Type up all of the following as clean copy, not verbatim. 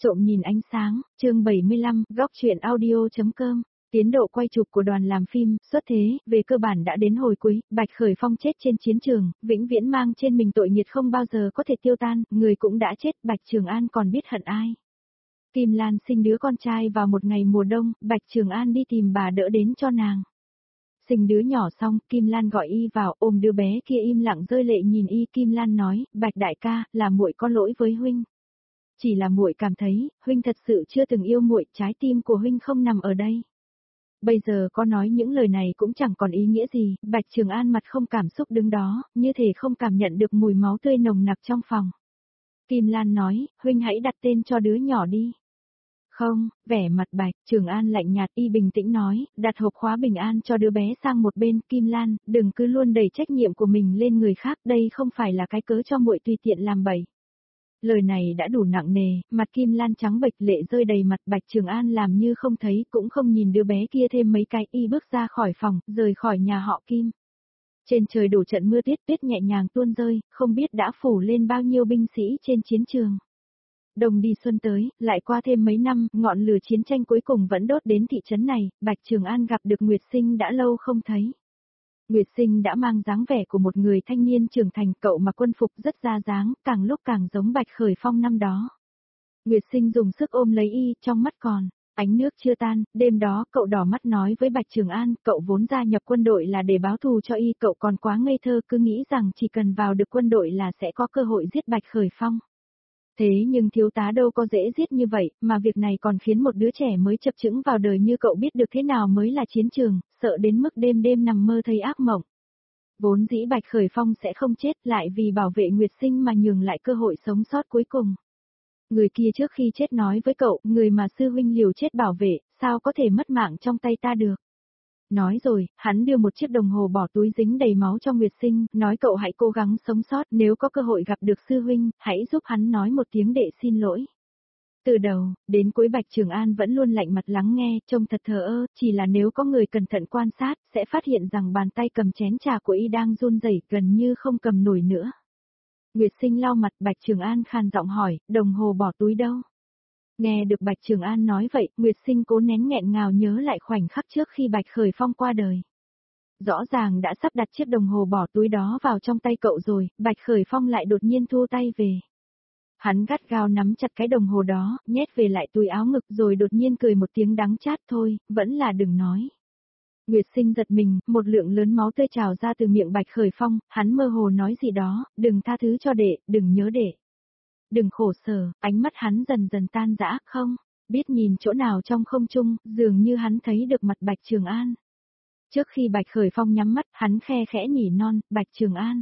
Trộm nhìn ánh sáng, chương 75, góc truyện audio.com. Tiến độ quay chụp của đoàn làm phim, xuất thế, về cơ bản đã đến hồi cuối, Bạch Khởi Phong chết trên chiến trường, vĩnh viễn mang trên mình tội nghiệt không bao giờ có thể tiêu tan, người cũng đã chết, Bạch Trường An còn biết hận ai. Kim Lan sinh đứa con trai vào một ngày mùa đông, Bạch Trường An đi tìm bà đỡ đến cho nàng. Sinh đứa nhỏ xong, Kim Lan gọi y vào, ôm đứa bé kia im lặng rơi lệ nhìn y. Kim Lan nói, Bạch đại ca, là muội có lỗi với huynh. Chỉ là muội cảm thấy, huynh thật sự chưa từng yêu muội, trái tim của huynh không nằm ở đây. Bây giờ có nói những lời này cũng chẳng còn ý nghĩa gì, Bạch Trường An mặt không cảm xúc đứng đó, như thể không cảm nhận được mùi máu tươi nồng nặc trong phòng. Kim Lan nói, huynh hãy đặt tên cho đứa nhỏ đi. Không, vẻ mặt Bạch Trường An lạnh nhạt, y bình tĩnh nói, đặt hộp khóa bình an cho đứa bé sang một bên. Kim Lan, đừng cứ luôn đẩy trách nhiệm của mình lên người khác, đây không phải là cái cớ cho muội tùy tiện làm bậy. Lời này đã đủ nặng nề, mặt Kim Lan trắng bệch, lệ rơi đầy mặt. Bạch Trường An làm như không thấy, cũng không nhìn đứa bé kia thêm mấy cái, y bước ra khỏi phòng, rời khỏi nhà họ Kim. Trên trời đổ trận mưa tuyết nhẹ nhàng tuôn rơi, không biết đã phủ lên bao nhiêu binh sĩ trên chiến trường. Đông đi xuân tới, lại qua thêm mấy năm, ngọn lửa chiến tranh cuối cùng vẫn đốt đến thị trấn này. Bạch Trường An gặp được Nguyệt Sinh đã lâu không thấy. Nguyệt Sinh đã mang dáng vẻ của một người thanh niên trưởng thành, cậu mặc quân phục rất ra dáng, càng lúc càng giống Bạch Khởi Phong năm đó. Nguyệt Sinh dùng sức ôm lấy y, trong mắt còn ánh nước chưa tan. Đêm đó cậu đỏ mắt nói với Bạch Trường An, cậu vốn gia nhập quân đội là để báo thù cho y, cậu còn quá ngây thơ, cứ nghĩ rằng chỉ cần vào được quân đội là sẽ có cơ hội giết Bạch Khởi Phong. Thế nhưng thiếu tá đâu có dễ giết như vậy, mà việc này còn khiến một đứa trẻ mới chập chững vào đời như cậu biết được thế nào mới là chiến trường, sợ đến mức đêm đêm nằm mơ thấy ác mộng. Vốn dĩ Bạch Khởi Phong sẽ không chết, lại vì bảo vệ Nguyệt Sinh mà nhường lại cơ hội sống sót cuối cùng. Người kia trước khi chết nói với cậu, người mà sư huynh liều chết bảo vệ, sao có thể mất mạng trong tay ta được. Nói rồi, hắn đưa một chiếc đồng hồ bỏ túi dính đầy máu cho Nguyệt Sinh, nói cậu hãy cố gắng sống sót, nếu có cơ hội gặp được sư huynh, hãy giúp hắn nói một tiếng để xin lỗi. Từ đầu, đến cuối Bạch Trường An vẫn luôn lạnh mặt lắng nghe, trông thật thờ ơ, chỉ là nếu có người cẩn thận quan sát, sẽ phát hiện rằng bàn tay cầm chén trà của y đang run rẩy, gần như không cầm nổi nữa. Nguyệt Sinh lau mặt, Bạch Trường An khàn giọng hỏi, đồng hồ bỏ túi đâu? Nghe được Bạch Trường An nói vậy, Nguyệt Sinh cố nén nghẹn ngào nhớ lại khoảnh khắc trước khi Bạch Khởi Phong qua đời. Rõ ràng đã sắp đặt chiếc đồng hồ bỏ túi đó vào trong tay cậu rồi, Bạch Khởi Phong lại đột nhiên thu tay về. Hắn gắt gao nắm chặt cái đồng hồ đó, nhét về lại túi áo ngực rồi đột nhiên cười một tiếng đắng chát, thôi, vẫn là đừng nói. Nguyệt Sinh giật mình, một lượng lớn máu tươi trào ra từ miệng Bạch Khởi Phong, hắn mơ hồ nói gì đó, đừng tha thứ cho đệ, đừng nhớ đệ. Đừng khổ sở, ánh mắt hắn dần dần tan rã, không biết nhìn chỗ nào trong không trung, dường như hắn thấy được mặt Bạch Trường An. Trước khi Bạch Khởi Phong nhắm mắt, hắn khe khẽ nhỉ non, Bạch Trường An.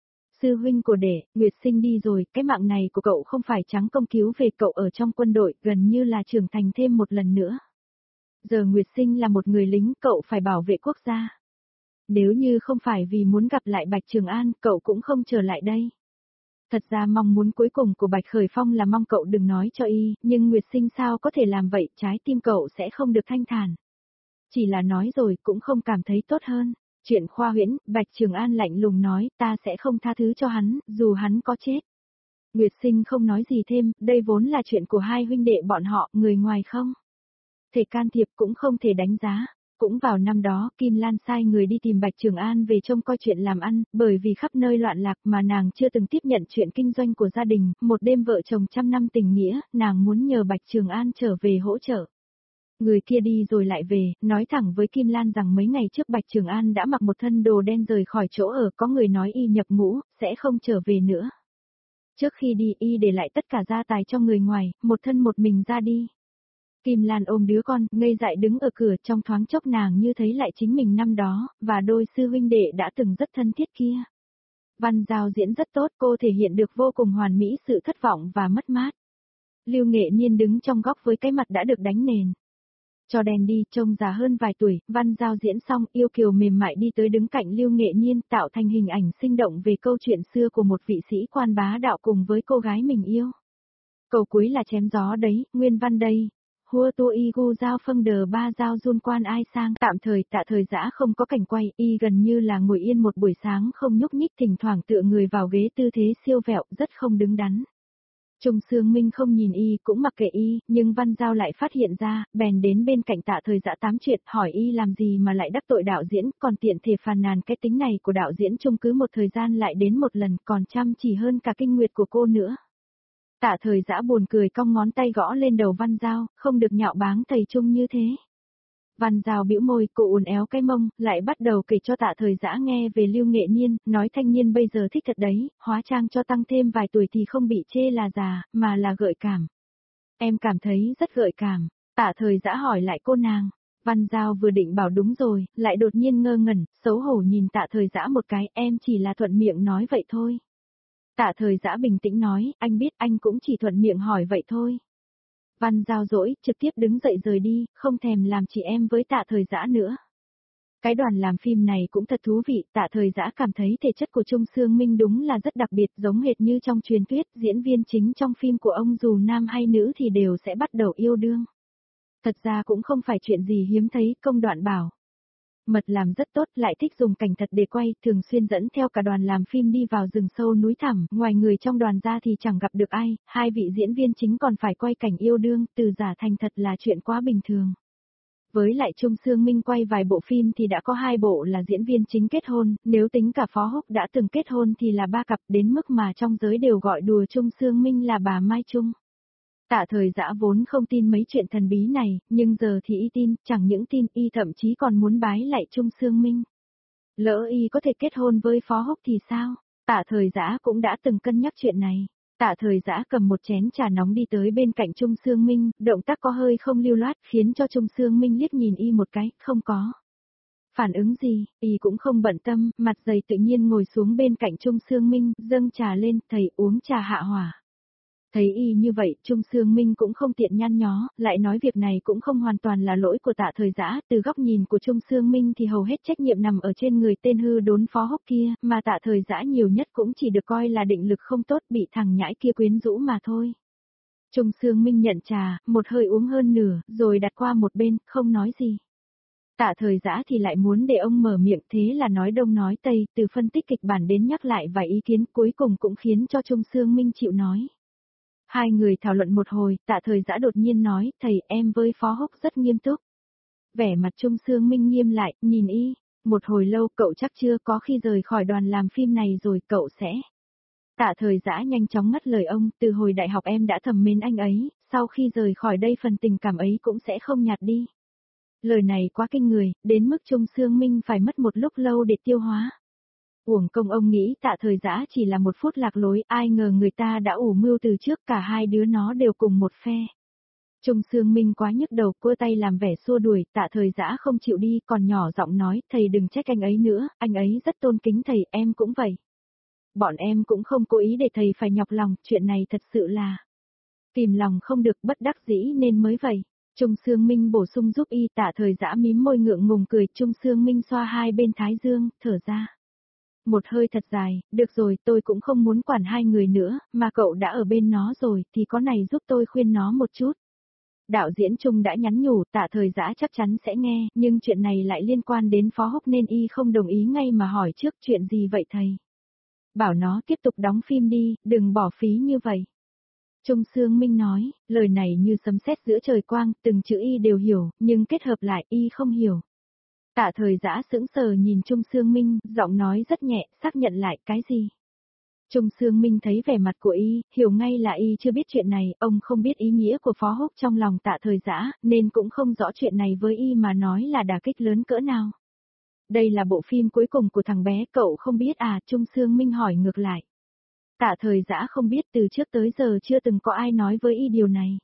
Sư huynh của đệ, Nguyệt Sinh đi rồi, cái mạng này của cậu không phải trắng công cứu về, cậu ở trong quân đội, gần như là trưởng thành thêm một lần nữa. Giờ Nguyệt Sinh là một người lính, cậu phải bảo vệ quốc gia. Nếu như không phải vì muốn gặp lại Bạch Trường An, cậu cũng không trở lại đây. Thật ra mong muốn cuối cùng của Bạch Khởi Phong là mong cậu đừng nói cho y, nhưng Nguyệt Sinh sao có thể làm vậy, trái tim cậu sẽ không được thanh thản. Chỉ là nói rồi cũng không cảm thấy tốt hơn. Chuyện khoa huyễn, Bạch Trường An lạnh lùng nói, ta sẽ không tha thứ cho hắn, dù hắn có chết. Nguyệt Sinh không nói gì thêm, đây vốn là chuyện của hai huynh đệ bọn họ, người ngoài không thể can thiệp cũng không thể đánh giá. Cũng vào năm đó, Kim Lan sai người đi tìm Bạch Trường An về trông coi chuyện làm ăn, bởi vì khắp nơi loạn lạc mà nàng chưa từng tiếp nhận chuyện kinh doanh của gia đình, một đêm vợ chồng trăm năm tình nghĩa, nàng muốn nhờ Bạch Trường An trở về hỗ trợ. Người kia đi rồi lại về, nói thẳng với Kim Lan rằng mấy ngày trước Bạch Trường An đã mặc một thân đồ đen rời khỏi chỗ ở, có người nói y nhập ngũ, sẽ không trở về nữa. Trước khi đi y để lại tất cả gia tài cho người ngoài, một thân một mình ra đi. Kim Lan ôm đứa con, ngây dại đứng ở cửa, trong thoáng chốc nàng như thấy lại chính mình năm đó, và đôi sư huynh đệ đã từng rất thân thiết kia. Văn Giao diễn rất tốt, cô thể hiện được vô cùng hoàn mỹ sự thất vọng và mất mát. Lưu Nghệ Nhiên đứng trong góc với cái mặt đã được đánh nền. Cho đèn đi, trông già hơn vài tuổi, Văn Giao diễn xong, yêu kiều mềm mại đi tới đứng cạnh Lưu Nghệ Nhiên, tạo thành hình ảnh sinh động về câu chuyện xưa của một vị sĩ quan bá đạo cùng với cô gái mình yêu. Câu cuối là chém gió đấy, nguyên văn đây. Hua tu y gu giao phân đờ ba giao run quan ai sang, tạm thời tạ thời giã không có cảnh quay, y gần như là ngồi yên một buổi sáng không nhúc nhích, thỉnh thoảng tựa người vào ghế tư thế siêu vẹo, rất không đứng đắn. Trung Sương Minh không nhìn y cũng mặc kệ y, nhưng Văn Giao lại phát hiện ra, bèn đến bên cạnh Tạ Thời Dã tám chuyện, hỏi y làm gì mà lại đắc tội đạo diễn, còn tiện thể phàn nàn cái tính này của đạo diễn Trung cứ một thời gian lại đến một lần, còn chăm chỉ hơn cả kinh nguyệt của cô nữa. Tạ Thời Dã buồn cười cong ngón tay gõ lên đầu Văn Giao, không được nhạo báng thầy Trung như thế. Văn Giao bĩu môi, cô uốn éo cái mông, lại bắt đầu kể cho Tạ Thời Dã nghe về Lưu Nghệ Nhiên, nói thanh niên bây giờ thích thật đấy, hóa trang cho tăng thêm vài tuổi thì không bị chê là già, mà là gợi cảm. Em cảm thấy rất gợi cảm. Tạ Thời Dã hỏi lại cô nàng. Văn Giao vừa định bảo đúng rồi, lại đột nhiên ngơ ngẩn, xấu hổ nhìn Tạ Thời Dã một cái, em chỉ là thuận miệng nói vậy thôi. Tạ Thời Dã bình tĩnh nói, anh biết anh cũng chỉ thuận miệng hỏi vậy thôi. Văn Giao dỗi, trực tiếp đứng dậy rời đi, không thèm làm chị em với Tạ Thời Dã nữa. Cái đoàn làm phim này cũng thật thú vị, Tạ Thời Dã cảm thấy thể chất của Trung Sương Minh đúng là rất đặc biệt, giống hệt như trong truyền thuyết, diễn viên chính trong phim của ông dù nam hay nữ thì đều sẽ bắt đầu yêu đương. Thật ra cũng không phải chuyện gì hiếm thấy, Công Đoạn bảo. Mật làm rất tốt, lại thích dùng cảnh thật để quay, thường xuyên dẫn theo cả đoàn làm phim đi vào rừng sâu núi thẳm, ngoài người trong đoàn ra thì chẳng gặp được ai, hai vị diễn viên chính còn phải quay cảnh yêu đương, từ giả thành thật là chuyện quá bình thường. Với lại Trung Sương Minh quay vài bộ phim thì đã có 2 bộ là diễn viên chính kết hôn, nếu tính cả Phó Húc đã từng kết hôn thì là 3 cặp, đến mức mà trong giới đều gọi đùa Trung Sương Minh là bà Mai Trung. Tạ Thời Dã vốn không tin mấy chuyện thần bí này, nhưng giờ thì y tin, chẳng những tin y thậm chí còn muốn bái lại Trung Sương Minh. Lỡ y có thể kết hôn với Phó Húc thì sao? Tạ Thời Dã cũng đã từng cân nhắc chuyện này. Tạ Thời Dã cầm một chén trà nóng đi tới bên cạnh Trung Sương Minh, động tác có hơi không lưu loát khiến cho Trung Sương Minh liếc nhìn y một cái, không có phản ứng gì, y cũng không bận tâm, mặt dày tự nhiên ngồi xuống bên cạnh Trung Sương Minh, dâng trà lên, thầy uống trà hạ hỏa. Thấy y như vậy, Trung Sương Minh cũng không tiện nhăn nhó, lại nói việc này cũng không hoàn toàn là lỗi của Tạ Thời Dã, từ góc nhìn của Trung Sương Minh thì hầu hết trách nhiệm nằm ở trên người tên hư đốn Phó Húc kia, mà Tạ Thời Dã nhiều nhất cũng chỉ được coi là định lực không tốt bị thằng nhãi kia quyến rũ mà thôi. Trung Sương Minh nhận trà, một hơi uống hơn nửa, rồi đặt qua một bên, không nói gì. Tạ Thời Dã thì lại muốn để ông mở miệng, thế là nói đông nói tây, từ phân tích kịch bản đến nhắc lại vài ý kiến, cuối cùng cũng khiến cho Trung Sương Minh chịu nói. Hai người thảo luận một hồi, Tạ Thời Dã đột nhiên nói, thầy em với Phó Húc rất nghiêm túc. Vẻ mặt Trung Sương Minh nghiêm lại, nhìn y, một hồi lâu cậu chắc chưa có khi rời khỏi đoàn làm phim này rồi cậu sẽ. Tạ Thời Dã nhanh chóng ngắt lời ông, từ hồi đại học em đã thầm mến anh ấy, sau khi rời khỏi đây phần tình cảm ấy cũng sẽ không nhạt đi. Lời này quá kinh người, đến mức Trung Sương Minh phải mất một lúc lâu để tiêu hóa. Uổng công ông nghĩ Tạ Thời Dã chỉ là một phút lạc lối, ai ngờ người ta đã ủ mưu từ trước, cả hai đứa nó đều cùng một phe. Trung Sương Minh quá nhức đầu, cua tay làm vẻ xua đuổi, Tạ Thời Dã không chịu đi, còn nhỏ giọng nói, thầy đừng trách anh ấy nữa, anh ấy rất tôn kính thầy, em cũng vậy. Bọn em cũng không cố ý để thầy phải nhọc lòng, chuyện này thật sự là tìm lòng không được, bất đắc dĩ nên mới vậy. Trung Sương Minh bổ sung giúp y. Tạ Thời Dã mím môi ngượng ngùng cười, Trung Sương Minh xoa hai bên thái dương, thở ra. Một hơi thật dài, được rồi, tôi cũng không muốn quản hai người nữa, mà cậu đã ở bên nó rồi, thì có này giúp tôi khuyên nó một chút. Đạo diễn Trung đã nhắn nhủ, Tạ Thời Dã chắc chắn sẽ nghe, nhưng chuyện này lại liên quan đến Phó Húc nên y không đồng ý ngay mà hỏi trước chuyện gì vậy thầy. Bảo nó tiếp tục đóng phim đi, đừng bỏ phí như vậy. Trung Sương Minh nói, lời này như sấm sét giữa trời quang, từng chữ y đều hiểu, nhưng kết hợp lại y không hiểu. Tạ Thời Dã sững sờ nhìn Trung Sương Minh, giọng nói rất nhẹ, xác nhận lại cái gì. Trung Sương Minh thấy vẻ mặt của y, hiểu ngay là y chưa biết chuyện này, ông không biết ý nghĩa của Phó Húc trong lòng Tạ Thời Dã, nên cũng không rõ chuyện này với y mà nói là đả kích lớn cỡ nào. Đây là bộ phim cuối cùng của thằng bé, cậu không biết à? Trung Sương Minh hỏi ngược lại. Tạ Thời Dã không biết, từ trước tới giờ chưa từng có ai nói với y điều này.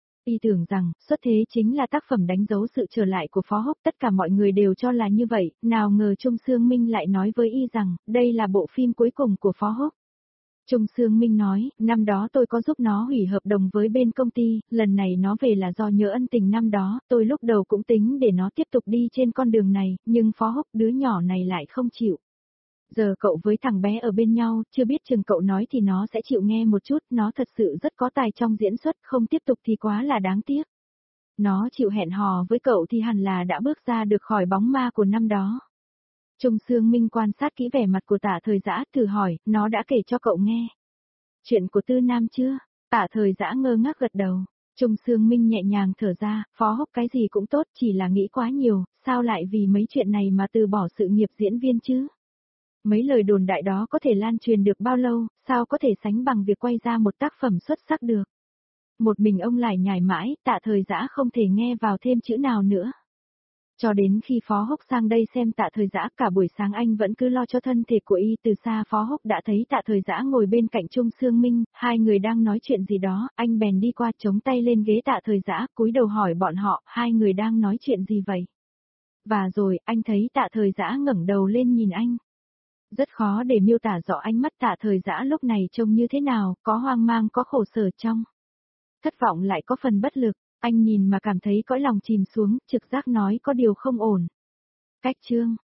Y tưởng rằng, xuất thế chính là tác phẩm đánh dấu sự trở lại của Phó Húc, tất cả mọi người đều cho là như vậy, nào ngờ Trung Sương Minh lại nói với y rằng, đây là bộ phim cuối cùng của Phó Húc. Trung Sương Minh nói, năm đó tôi có giúp nó hủy hợp đồng với bên công ty, lần này nó về là do nhớ ân tình năm đó, tôi lúc đầu cũng tính để nó tiếp tục đi trên con đường này, nhưng Phó Húc đứa nhỏ này lại không chịu. Giờ cậu với thằng bé ở bên nhau, chưa biết chừng cậu nói thì nó sẽ chịu nghe một chút, nó thật sự rất có tài trong diễn xuất, không tiếp tục thì quá là đáng tiếc. Nó chịu hẹn hò với cậu thì hẳn là đã bước ra được khỏi bóng ma của năm đó. Trung Sương Minh quan sát kỹ vẻ mặt của Tạ Thời Dã, thử hỏi, nó đã kể cho cậu nghe chuyện của Tư Nam chưa? Tạ Thời Dã ngơ ngác gật đầu. Trung Sương Minh nhẹ nhàng thở ra, Phó Húc cái gì cũng tốt, chỉ là nghĩ quá nhiều, sao lại vì mấy chuyện này mà từ bỏ sự nghiệp diễn viên chứ? Mấy lời đồn đại đó có thể lan truyền được bao lâu, sao có thể sánh bằng việc quay ra một tác phẩm xuất sắc được? Một mình ông lại nhải mãi, Tạ Thời Dã không thể nghe vào thêm chữ nào nữa. Cho đến khi Phó Húc sang đây xem Tạ Thời Dã, cả buổi sáng anh vẫn cứ lo cho thân thể của y. Từ xa Phó Húc đã thấy Tạ Thời Dã ngồi bên cạnh Trung Sương Minh, hai người đang nói chuyện gì đó, anh bèn đi qua chống tay lên ghế Tạ Thời Dã, cúi đầu hỏi bọn họ, hai người đang nói chuyện gì vậy? Và rồi, anh thấy Tạ Thời Dã ngẩng đầu lên nhìn anh. Rất khó để miêu tả rõ ánh mắt Tạ Thời Dã lúc này trông như thế nào, có hoang mang, có khổ sở trong. Thất vọng lại có phần bất lực, anh nhìn mà cảm thấy cõi lòng chìm xuống, trực giác nói có điều không ổn. Cách chương